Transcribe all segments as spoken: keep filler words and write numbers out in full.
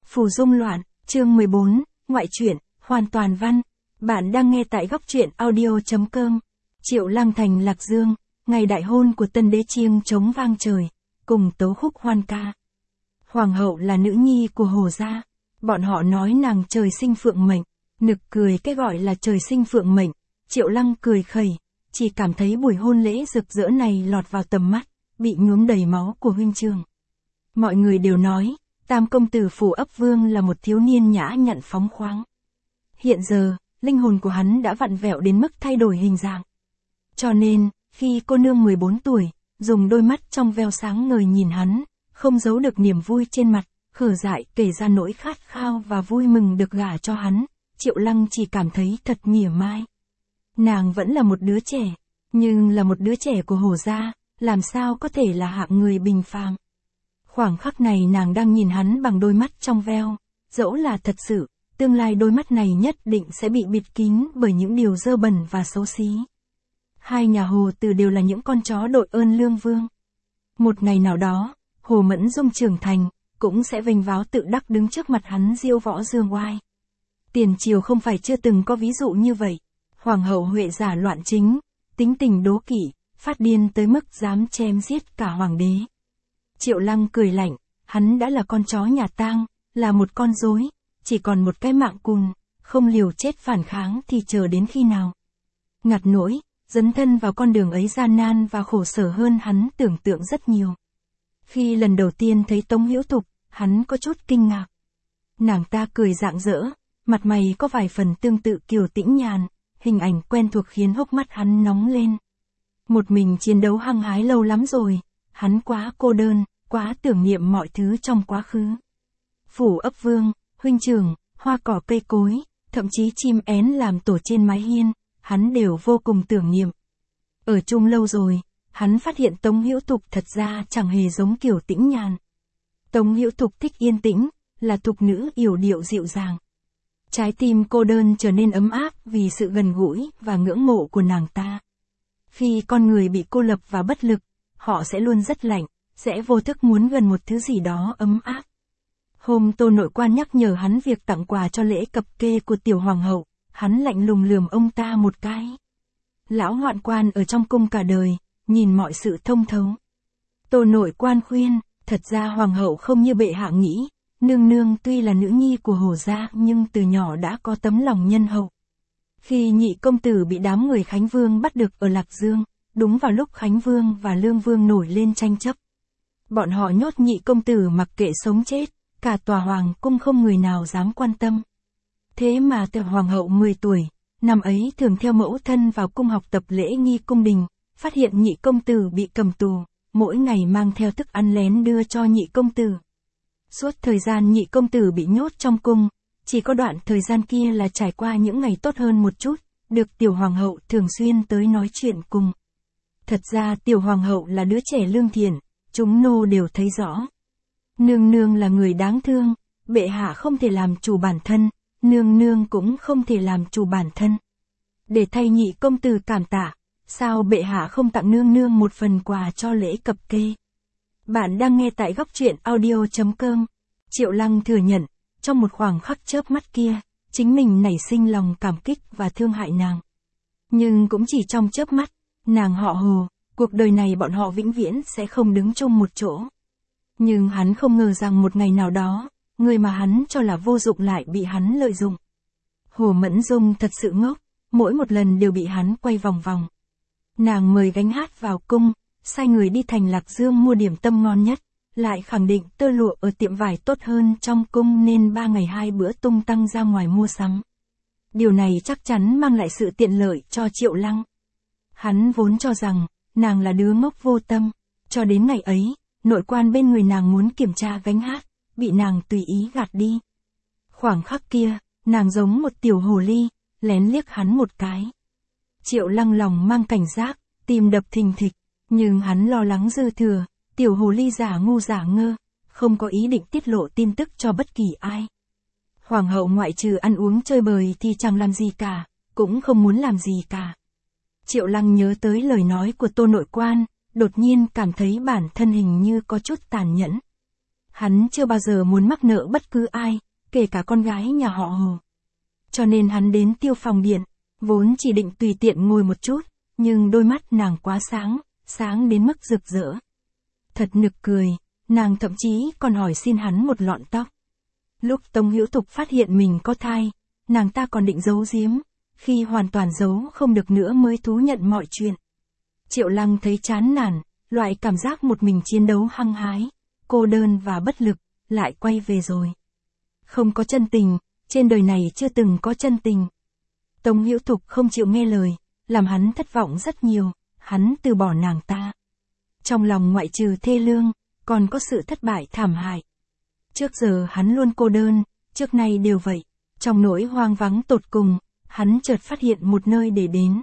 Phù dung loạn, chương mười bốn, ngoại truyện, hoàn toàn văn. Bạn đang nghe tại góc truyện audio chấm com. Triệu Lăng thành Lạc Dương, ngày đại hôn của tân đế chiêng trống vang trời, cùng tấu khúc hoan ca. Hoàng hậu là nữ nhi của Hồ gia, bọn họ nói nàng trời sinh phượng mệnh, nực cười cái gọi là trời sinh phượng mệnh. Triệu Lăng cười khẩy, chỉ cảm thấy buổi hôn lễ rực rỡ này lọt vào tầm mắt, bị nhuốm đầy máu của huynh trưởng. Mọi người đều nói, Tam công tử Phủ Ấp Vương là một thiếu niên nhã nhặn phóng khoáng. Hiện giờ, linh hồn của hắn đã vặn vẹo đến mức thay đổi hình dạng. Cho nên, khi cô nương mười bốn tuổi, dùng đôi mắt trong veo sáng ngời nhìn hắn, không giấu được niềm vui trên mặt, khở dại kể ra nỗi khát khao và vui mừng được gả cho hắn, Triệu Lăng chỉ cảm thấy thật mỉa mai. Nàng vẫn là một đứa trẻ, nhưng là một đứa trẻ của Hồ gia, làm sao có thể là hạng người bình phàm. Khoảng khắc này nàng đang nhìn hắn bằng đôi mắt trong veo, dẫu là thật sự, tương lai đôi mắt này nhất định sẽ bị bịt kín bởi những điều dơ bẩn và xấu xí. Hai nhà Hồ Từ đều là những con chó đội ơn lương vương. Một ngày nào đó, Hồ Mẫn Dung trưởng thành, cũng sẽ vênh váo tự đắc đứng trước mặt hắn diêu võ dương oai. Tiền triều không phải chưa từng có ví dụ như vậy. Hoàng hậu Huệ giả loạn chính, tính tình đố kỵ, phát điên tới mức dám chém giết cả hoàng đế. Triệu Lăng cười lạnh, hắn đã là con chó nhà tang, là một con rối, chỉ còn một cái mạng cùn, không liều chết phản kháng thì chờ đến khi nào. Ngặt nỗi, dấn thân vào con đường ấy gian nan và khổ sở hơn hắn tưởng tượng rất nhiều. Khi lần đầu tiên thấy Tống Hữu Thục, hắn có chút kinh ngạc. Nàng ta cười rạng rỡ, mặt mày có vài phần tương tự Kiều Tĩnh Nhàn, hình ảnh quen thuộc khiến hốc mắt hắn nóng lên. Một mình chiến đấu hăng hái lâu lắm rồi, hắn quá cô đơn, quá tưởng niệm mọi thứ trong quá khứ. Phủ Ấp Vương, huynh trưởng, hoa cỏ cây cối, thậm chí chim én làm tổ trên mái hiên, hắn đều vô cùng tưởng niệm. Ở chung lâu rồi, hắn phát hiện Tống Hữu Thục thật ra chẳng hề giống Kiều Tĩnh Nhàn. Tống Hữu Thục thích yên tĩnh, là thục nữ yểu điệu dịu dàng. Trái tim cô đơn trở nên ấm áp vì sự gần gũi và ngưỡng mộ của nàng ta. Khi con người bị cô lập và bất lực, họ sẽ luôn rất lạnh, sẽ vô thức muốn gần một thứ gì đó ấm áp. Hôm Tô nội quan nhắc nhở hắn việc tặng quà cho lễ cập kê của tiểu hoàng hậu, hắn lạnh lùng lườm ông ta một cái. Lão hoạn quan ở trong cung cả đời, nhìn mọi sự thông thấu. Tô nội quan khuyên, thật ra hoàng hậu không như bệ hạ nghĩ, nương nương tuy là nữ nhi của Hồ gia nhưng từ nhỏ đã có tấm lòng nhân hậu. Khi nhị công tử bị đám người Khánh Vương bắt được ở Lạc Dương, đúng vào lúc Khánh Vương và Lương Vương nổi lên tranh chấp. Bọn họ nhốt nhị công tử mặc kệ sống chết, cả tòa hoàng cung không người nào dám quan tâm. Thế mà tiểu hoàng hậu mười tuổi, năm ấy thường theo mẫu thân vào cung học tập lễ nghi cung đình, phát hiện nhị công tử bị cầm tù, mỗi ngày mang theo thức ăn lén đưa cho nhị công tử. Suốt thời gian nhị công tử bị nhốt trong cung, chỉ có đoạn thời gian kia là trải qua những ngày tốt hơn một chút, được tiểu hoàng hậu thường xuyên tới nói chuyện cùng. Thật ra tiểu hoàng hậu là đứa trẻ lương thiện, chúng nô đều thấy rõ. Nương nương là người đáng thương, bệ hạ không thể làm chủ bản thân, nương nương cũng không thể làm chủ bản thân. Để thay nhị công tử cảm tạ, sao bệ hạ không tặng nương nương một phần quà cho lễ cập kê? Bạn đang nghe tại góc truyện audio chấm com. Triệu Lăng thừa nhận, trong một khoảng khắc chớp mắt kia, chính mình nảy sinh lòng cảm kích và thương hại nàng. Nhưng cũng chỉ trong chớp mắt, nàng họ Hồ, cuộc đời này bọn họ vĩnh viễn sẽ không đứng chung một chỗ. Nhưng hắn không ngờ rằng một ngày nào đó, người mà hắn cho là vô dụng lại bị hắn lợi dụng. Hồ Mẫn Dung thật sự ngốc, mỗi một lần đều bị hắn quay vòng vòng. Nàng mời gánh hát vào cung, sai người đi thành Lạc Dương mua điểm tâm ngon nhất, lại khẳng định tơ lụa ở tiệm vải tốt hơn trong cung nên ba ngày hai bữa tung tăng ra ngoài mua sắm. Điều này chắc chắn mang lại sự tiện lợi cho Triệu Lăng. Hắn vốn cho rằng, nàng là đứa ngốc vô tâm, cho đến ngày ấy, nội quan bên người nàng muốn kiểm tra gánh hát, bị nàng tùy ý gạt đi. Khoảng khắc kia, nàng giống một tiểu hồ ly, lén liếc hắn một cái. Triệu Lăng lòng mang cảnh giác, tim đập thình thịch, nhưng hắn lo lắng dư thừa, tiểu hồ ly giả ngu giả ngơ, không có ý định tiết lộ tin tức cho bất kỳ ai. Hoàng hậu ngoại trừ ăn uống chơi bời thì chẳng làm gì cả, cũng không muốn làm gì cả. Triệu Lăng nhớ tới lời nói của Tô nội quan, đột nhiên cảm thấy bản thân hình như có chút tàn nhẫn. Hắn chưa bao giờ muốn mắc nợ bất cứ ai, kể cả con gái nhà họ Hồ. Cho nên hắn đến Tiêu Phòng Điện, vốn chỉ định tùy tiện ngồi một chút, nhưng đôi mắt nàng quá sáng, sáng đến mức rực rỡ. Thật nực cười, nàng thậm chí còn hỏi xin hắn một lọn tóc. Lúc Tống Hữu Thục phát hiện mình có thai, nàng ta còn định giấu giếm, khi hoàn toàn giấu không được nữa mới thú nhận mọi chuyện. Triệu Lăng thấy chán nản, loại cảm giác một mình chiến đấu hăng hái, cô đơn và bất lực, lại quay về rồi. Không có chân tình, trên đời này chưa từng có chân tình. Tống Hữu Thục không chịu nghe lời, làm hắn thất vọng rất nhiều, hắn từ bỏ nàng ta. Trong lòng ngoại trừ thê lương, còn có sự thất bại thảm hại. Trước giờ hắn luôn cô đơn, trước nay đều vậy. Trong nỗi hoang vắng tột cùng, hắn chợt phát hiện một nơi để đến.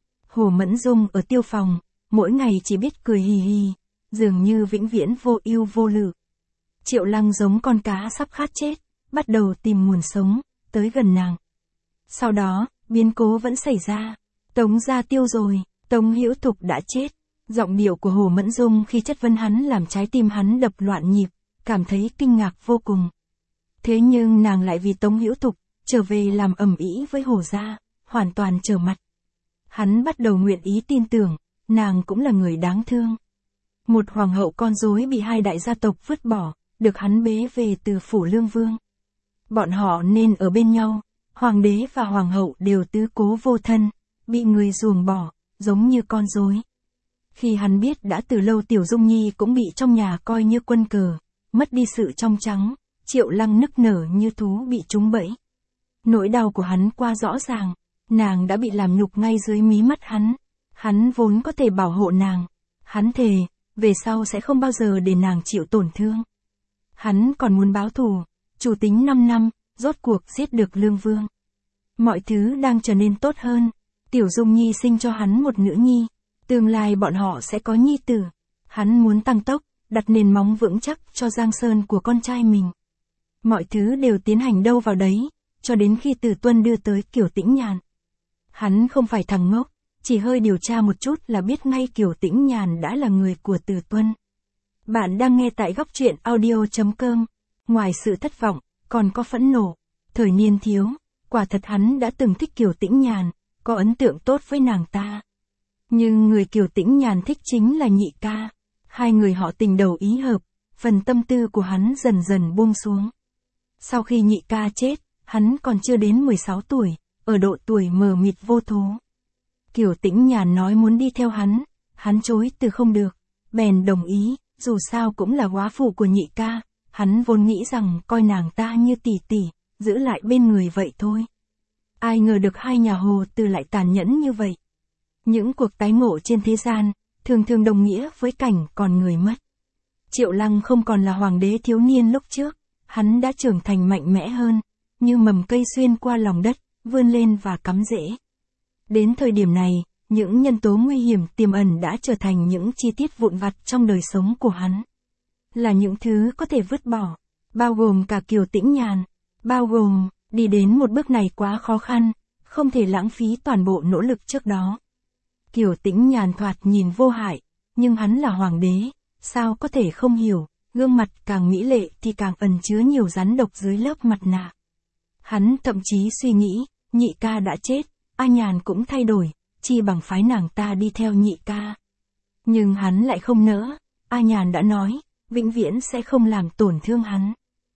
Hồ Mẫn Dung ở Tiêu Phòng, mỗi ngày chỉ biết cười hì hì, dường như vĩnh viễn vô ưu vô lự. Triệu Lăng giống con cá sắp khát chết, bắt đầu tìm nguồn sống, tới gần nàng. Sau đó, biến cố vẫn xảy ra. Tống gia tiêu rồi, Tống Hữu Thục đã chết. Giọng điệu của Hồ Mẫn Dung khi chất vấn hắn làm trái tim hắn đập loạn nhịp, cảm thấy kinh ngạc vô cùng. Thế nhưng nàng lại vì Tống Hữu Thục, trở về làm ầm ĩ với Hồ gia, hoàn toàn trở mặt. Hắn bắt đầu nguyện ý tin tưởng, nàng cũng là người đáng thương. Một hoàng hậu con rối bị hai đại gia tộc vứt bỏ, được hắn bế về từ phủ Lương Vương. Bọn họ nên ở bên nhau, hoàng đế và hoàng hậu đều tứ cố vô thân, bị người ruồng bỏ, giống như con rối. Khi hắn biết đã từ lâu Tiểu Dung Nhi cũng bị trong nhà coi như quân cờ, mất đi sự trong trắng, Triệu Lăng nức nở như thú bị trúng bẫy. Nỗi đau của hắn qua rõ ràng, nàng đã bị làm nhục ngay dưới mí mắt hắn. Hắn vốn có thể bảo hộ nàng. Hắn thề, về sau sẽ không bao giờ để nàng chịu tổn thương. Hắn còn muốn báo thù, chủ tính năm năm, rốt cuộc giết được Lương Vương. Mọi thứ đang trở nên tốt hơn. Tiểu Dung Nhi sinh cho hắn một nữ nhi. Tương lai bọn họ sẽ có nhi tử. Hắn muốn tăng tốc, đặt nền móng vững chắc cho giang sơn của con trai mình. Mọi thứ đều tiến hành đâu vào đấy, cho đến khi Từ Tuân đưa tới Kiều Tĩnh Nhàn. Hắn không phải thằng ngốc, chỉ hơi điều tra một chút là biết ngay Kiều Tĩnh Nhàn đã là người của Từ Tuân. Bạn đang nghe tại góc truyện audio chấm com. Ngoài sự thất vọng, còn có phẫn nộ. Thời niên thiếu, quả thật hắn đã từng thích Kiều Tĩnh Nhàn, có ấn tượng tốt với nàng ta. Nhưng người Kiều Tĩnh Nhàn thích chính là Nhị ca. Hai người họ tình đầu ý hợp, phần tâm tư của hắn dần dần buông xuống. Sau khi Nhị ca chết, hắn còn chưa đến mười sáu tuổi, ở độ tuổi mờ mịt vô thố. Kiều Tĩnh Nhàn nói muốn đi theo hắn, hắn chối từ không được, bèn đồng ý, dù sao cũng là góa phụ của Nhị ca, hắn vốn nghĩ rằng coi nàng ta như tỷ tỷ, giữ lại bên người vậy thôi. Ai ngờ được hai nhà Hồ Từ lại tàn nhẫn như vậy. Những cuộc tái ngộ trên thế gian, thường thường đồng nghĩa với cảnh còn người mất. Triệu Lăng không còn là hoàng đế thiếu niên lúc trước, hắn đã trưởng thành mạnh mẽ hơn, như mầm cây xuyên qua lòng đất, vươn lên và cắm rễ. Đến thời điểm này, những nhân tố nguy hiểm tiềm ẩn đã trở thành những chi tiết vụn vặt trong đời sống của hắn. Là những thứ có thể vứt bỏ, bao gồm cả Kiều Tĩnh Nhàn, bao gồm, đi đến một bước này quá khó khăn, không thể lãng phí toàn bộ nỗ lực trước đó. Kiều Tĩnh Nhàn thoạt nhìn vô hại, nhưng hắn là hoàng đế, sao có thể không hiểu, gương mặt càng mỹ lệ thì càng ẩn chứa nhiều rắn độc dưới lớp mặt nạ. Hắn thậm chí suy nghĩ, Nhị ca đã chết, A Nhàn cũng thay đổi, chi bằng phái nàng ta đi theo Nhị ca. Nhưng hắn lại không nỡ, A Nhàn đã nói, vĩnh viễn sẽ không làm tổn thương hắn.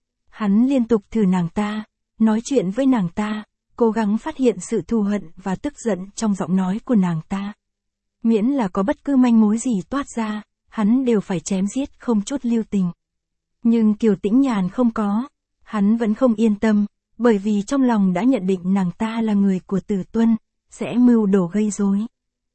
Hắn liên tục thử nàng ta, nói chuyện với nàng ta, cố gắng phát hiện sự thù hận và tức giận trong giọng nói của nàng ta. Miễn là có bất cứ manh mối gì toát ra, hắn đều phải chém giết không chút lưu tình. Nhưng Kiều Tĩnh Nhàn không có, hắn vẫn không yên tâm, bởi vì trong lòng đã nhận định nàng ta là người của Từ Tuân, sẽ mưu đồ gây rối.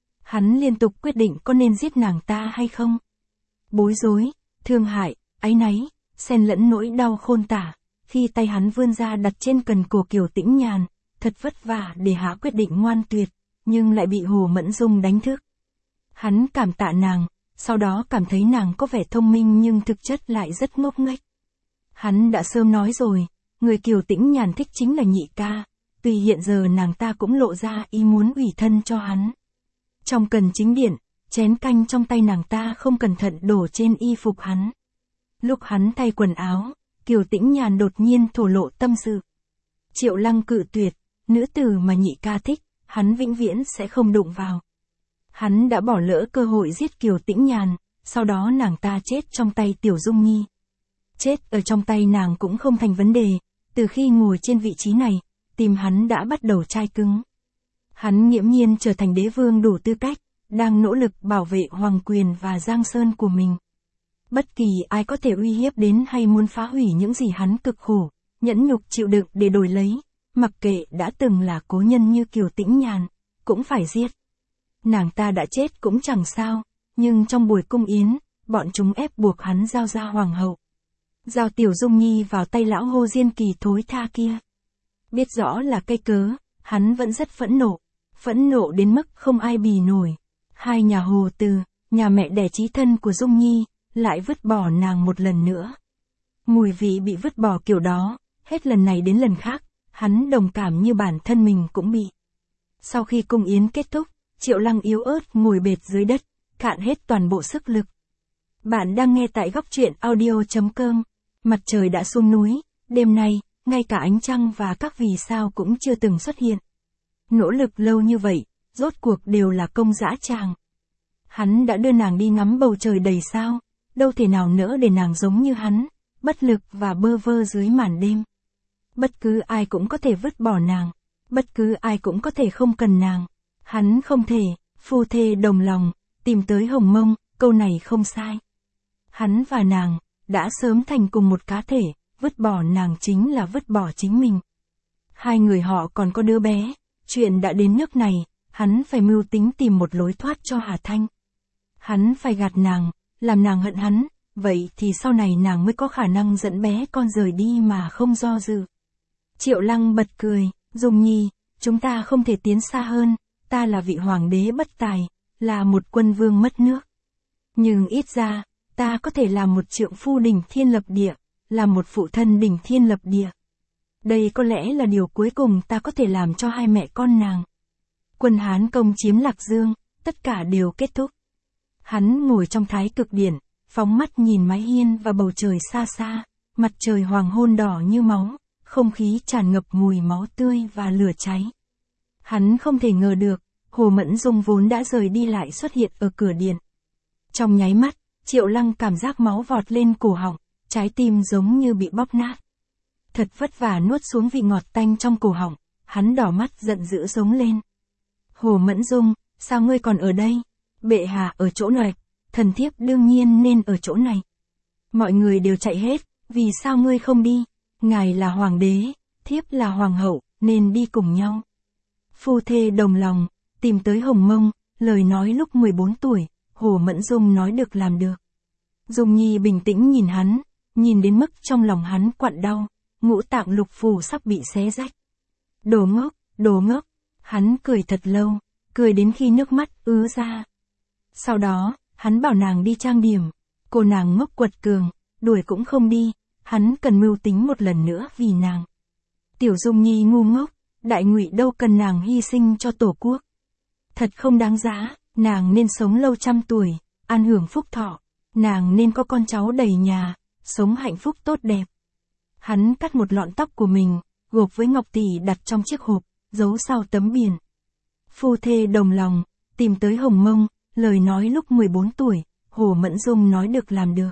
Hắn liên tục quyết định có nên giết nàng ta hay không. Bối rối, thương hại, áy náy, xen lẫn nỗi đau khôn tả, khi tay hắn vươn ra đặt trên cần cổ Kiều Tĩnh Nhàn, thật vất vả để hạ quyết định ngoan tuyệt, nhưng lại bị Hồ Mẫn Dung đánh thức. Hắn cảm tạ nàng, sau đó cảm thấy nàng có vẻ thông minh nhưng thực chất lại rất ngốc nghếch. Hắn đã sớm nói rồi, người Kiều Tĩnh Nhàn thích chính là Nhị ca, tuy hiện giờ nàng ta cũng lộ ra ý muốn ủy thân cho hắn. Trong cần chính điện, chén canh trong tay nàng ta không cẩn thận đổ trên y phục hắn. Lúc hắn thay quần áo, Kiều Tĩnh Nhàn đột nhiên thổ lộ tâm sự. Triệu Lăng cự tuyệt, nữ tử mà nhị ca thích, hắn vĩnh viễn sẽ không đụng vào. Hắn đã bỏ lỡ cơ hội giết Kiều Tĩnh Nhàn, sau đó nàng ta chết trong tay Tiểu Dung Nhi. Chết ở trong tay nàng cũng không thành vấn đề, từ khi ngồi trên vị trí này, tim hắn đã bắt đầu chai cứng. Hắn nghiễm nhiên trở thành đế vương đủ tư cách, đang nỗ lực bảo vệ hoàng quyền và giang sơn của mình. Bất kỳ ai có thể uy hiếp đến hay muốn phá hủy những gì hắn cực khổ, nhẫn nhục chịu đựng để đổi lấy, mặc kệ đã từng là cố nhân như Kiều Tĩnh Nhàn, cũng phải giết. Nàng ta đã chết cũng chẳng sao, nhưng trong buổi cung yến, bọn chúng ép buộc hắn giao ra hoàng hậu. Giao Tiểu Dung Nhi vào tay lão Hồ Diên Kỳ thối tha kia. Biết rõ là cây cớ, hắn vẫn rất phẫn nộ, phẫn nộ đến mức không ai bì nổi. Hai nhà Hồ Từ, nhà mẹ đẻ chí thân của Dung Nhi, lại vứt bỏ nàng một lần nữa. Mùi vị bị vứt bỏ kiểu đó, hết lần này đến lần khác, hắn đồng cảm như bản thân mình cũng bị. Sau khi cung yến kết thúc, Triệu Lăng yếu ớt ngồi bệt dưới đất, cạn hết toàn bộ sức lực. Bạn đang nghe tại góc truyện audio chấm com. Mặt trời đã xuống núi, đêm nay, ngay cả ánh trăng và các vì sao cũng chưa từng xuất hiện. Nỗ lực lâu như vậy, rốt cuộc đều là công dã tràng. Hắn đã đưa nàng đi ngắm bầu trời đầy sao, đâu thể nào nỡ để nàng giống như hắn, bất lực và bơ vơ dưới màn đêm. Bất cứ ai cũng có thể vứt bỏ nàng, bất cứ ai cũng có thể không cần nàng. Hắn không thể, phu thê đồng lòng, tìm tới hồng mông, câu này không sai. Hắn và nàng, đã sớm thành cùng một cá thể, vứt bỏ nàng chính là vứt bỏ chính mình. Hai người họ còn có đứa bé, chuyện đã đến nước này, hắn phải mưu tính tìm một lối thoát cho Hà Thanh. Hắn phải gạt nàng, làm nàng hận hắn, vậy thì sau này nàng mới có khả năng dẫn bé con rời đi mà không do dự. Triệu Lăng bật cười, Dung Nhi, chúng ta không thể tiến xa hơn, ta là vị hoàng đế bất tài, là một quân vương mất nước. Nhưng ít ra, ta có thể là một trượng phu đỉnh thiên lập địa, là một phụ thân đỉnh thiên lập địa. Đây có lẽ là điều cuối cùng ta có thể làm cho hai mẹ con nàng. Quân Hán công chiếm Lạc Dương, tất cả đều kết thúc. Hắn ngồi trong thái cực điển, phóng mắt nhìn mái hiên và bầu trời xa xa, mặt trời hoàng hôn đỏ như máu, không khí tràn ngập mùi máu tươi và lửa cháy. Hắn không thể ngờ được, Hồ Mẫn Dung vốn đã rời đi lại xuất hiện ở cửa điện. Trong nháy mắt, Triệu Lăng cảm giác máu vọt lên cổ họng, trái tim giống như bị bóp nát. Thật vất vả nuốt xuống vị ngọt tanh trong cổ họng, hắn đỏ mắt giận dữ giống lên. Hồ Mẫn Dung, sao ngươi còn ở đây? Bệ hạ ở chỗ này, thần thiếp đương nhiên nên ở chỗ này. Mọi người đều chạy hết, vì sao ngươi không đi? Ngài là hoàng đế, thiếp là hoàng hậu, nên đi cùng nhau. Phu thê đồng lòng, tìm tới hồng mông, lời nói lúc mười bốn tuổi, Hồ Mẫn Dung nói được làm được. Dung Nhi bình tĩnh nhìn hắn, nhìn đến mức trong lòng hắn quặn đau, ngũ tạng lục phủ sắp bị xé rách. Đồ ngốc, đồ ngốc, hắn cười thật lâu, cười đến khi nước mắt ứa ra. Sau đó, hắn bảo nàng đi trang điểm, cô nàng ngốc quật cường, đuổi cũng không đi, hắn cần mưu tính một lần nữa vì nàng. Tiểu Dung Nhi ngu ngốc, đại ngụy đâu cần nàng hy sinh cho tổ quốc. Thật không đáng giá, nàng nên sống lâu trăm tuổi, an hưởng phúc thọ, nàng nên có con cháu đầy nhà, sống hạnh phúc tốt đẹp. Hắn cắt một lọn tóc của mình, gộp với ngọc tỷ đặt trong chiếc hộp, giấu sau tấm biển. Phu thê đồng lòng, tìm tới hồng mông, lời nói lúc mười bốn tuổi, Hồ Mẫn Dung nói được làm được.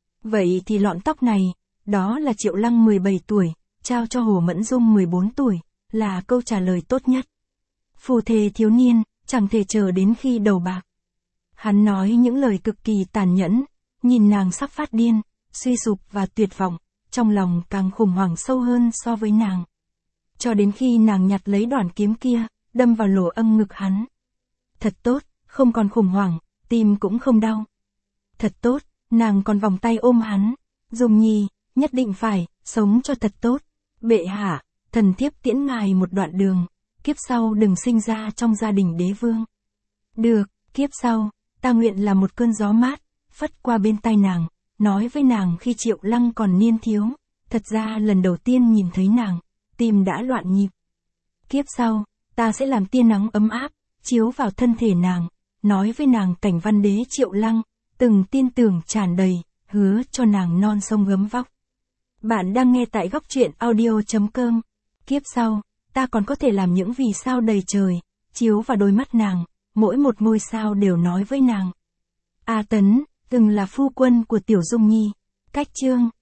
Vậy thì lọn tóc này, đó là Triệu Lăng mười bảy tuổi, trao cho Hồ Mẫn Dung mười bốn tuổi, là câu trả lời tốt nhất. Phu thê thiếu niên, chẳng thể chờ đến khi đầu bạc. Hắn nói những lời cực kỳ tàn nhẫn, nhìn nàng sắp phát điên, suy sụp và tuyệt vọng, trong lòng càng khủng hoảng sâu hơn so với nàng. Cho đến khi nàng nhặt lấy đoạn kiếm kia, đâm vào lỗ âm ngực hắn. Thật tốt, không còn khủng hoảng, tim cũng không đau. Thật tốt, nàng còn vòng tay ôm hắn. Dung Nhi, nhất định phải, sống cho thật tốt. Bệ hạ, thần thiếp tiễn ngài một đoạn đường, kiếp sau đừng sinh ra trong gia đình đế vương. Được, kiếp sau, ta nguyện là một cơn gió mát, phất qua bên tai nàng, nói với nàng khi Triệu Lăng còn niên thiếu, thật ra lần đầu tiên nhìn thấy nàng, tim đã loạn nhịp. Kiếp sau, ta sẽ làm tia nắng ấm áp, chiếu vào thân thể nàng, nói với nàng cảnh văn đế Triệu Lăng, từng tin tưởng tràn đầy, hứa cho nàng non sông gấm vóc. Bạn đang nghe tại góc truyện audio.com. Kiếp sau, ta còn có thể làm những vì sao đầy trời, chiếu vào đôi mắt nàng, mỗi một ngôi sao đều nói với nàng. A Tấn, từng là phu quân của Tiểu Dung Nhi. Cách chương,